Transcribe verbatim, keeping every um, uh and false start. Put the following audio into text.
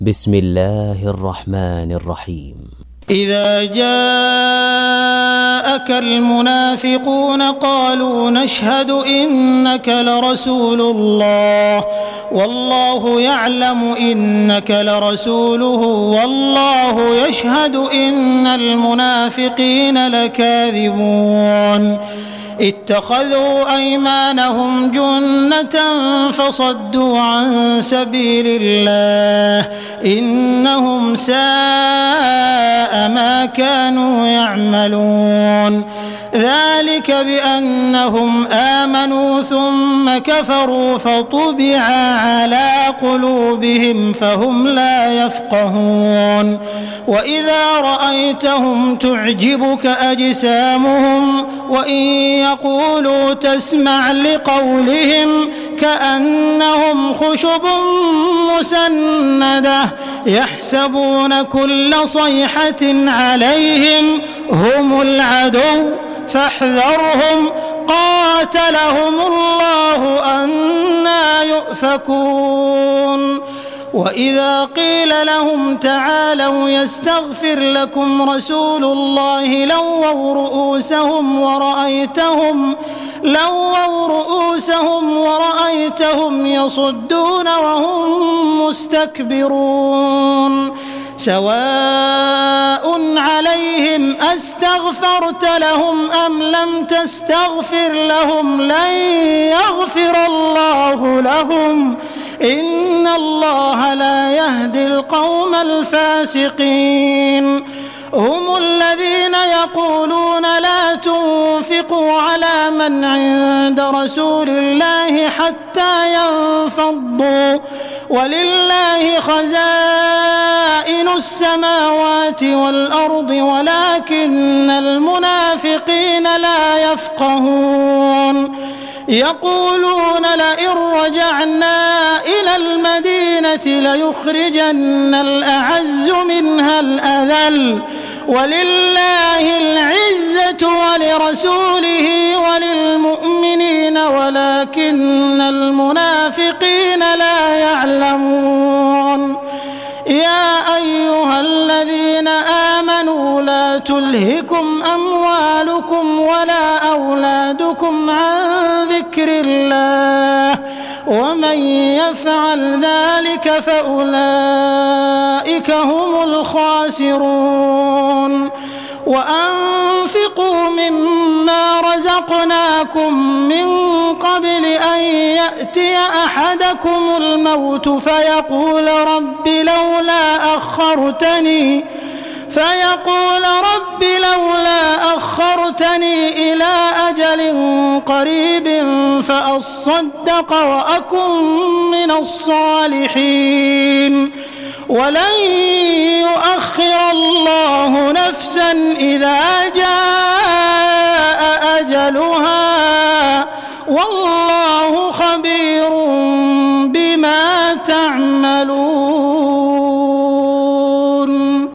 بسم الله الرحمن الرحيم. إذا جاءك المنافقون قالوا نشهد إنك لرسول الله والله يعلم إنك لرسوله والله يشهد إن المنافقين لكاذبون اتخذوا أيمانهم جنة فصدوا عن سبيل الله إنهم ساء ما كانوا يعملون ذلك بأنهم آمنوا ثم كفروا فطبع على قلوبهم فهم لا يفقهون وإذا رأيتهم تعجبك أجسامهم وإن يقولوا تسمع لقولهم كأنهم خشب مسندة يحسبون كل صيحة عليهم هم العدو فاحذرهم قاتلهم الله أنى يؤفكون وإذا قيل لهم تعالوا يستغفر لكم رسول الله لووا رؤوسهم ورأيتهم لووا رؤوسهم ورأيتهم يصدون وهم مستكبرون سواء عليهم أستغفرت لهم أم لم تستغفر لهم لن يغفر الله لهم إن الله لا يهدي القوم الفاسقين هم الذين يقولون لا تنفقوا على من عند رسول الله حتى ينفضوا ولله خزائن السماوات والأرض ولكن المنافقين لا يفقهون يقولون لئن رجعنا إلى المدينة ليخرجن الأعز منها الأذل ولله العزة ولرسوله وللمؤمنين ولكن المنافقين لا يعلمون يا أيها الذين آمنوا لا تلهكم أموالكم ولا أولادكم عن ذكر الله ومن يفعل ذلك فأولئك هم الخاسرون وأنفقوا مما رزقناكم من قبل أن يأتي أحدكم الموت فيقول رب لولا أخرتني فيقول رب لولا أخرتني إلى أجل قريب فأصدق وأكن من الصالحين ولن يؤخر الله نفسا إذا جاء أجلها والله خبير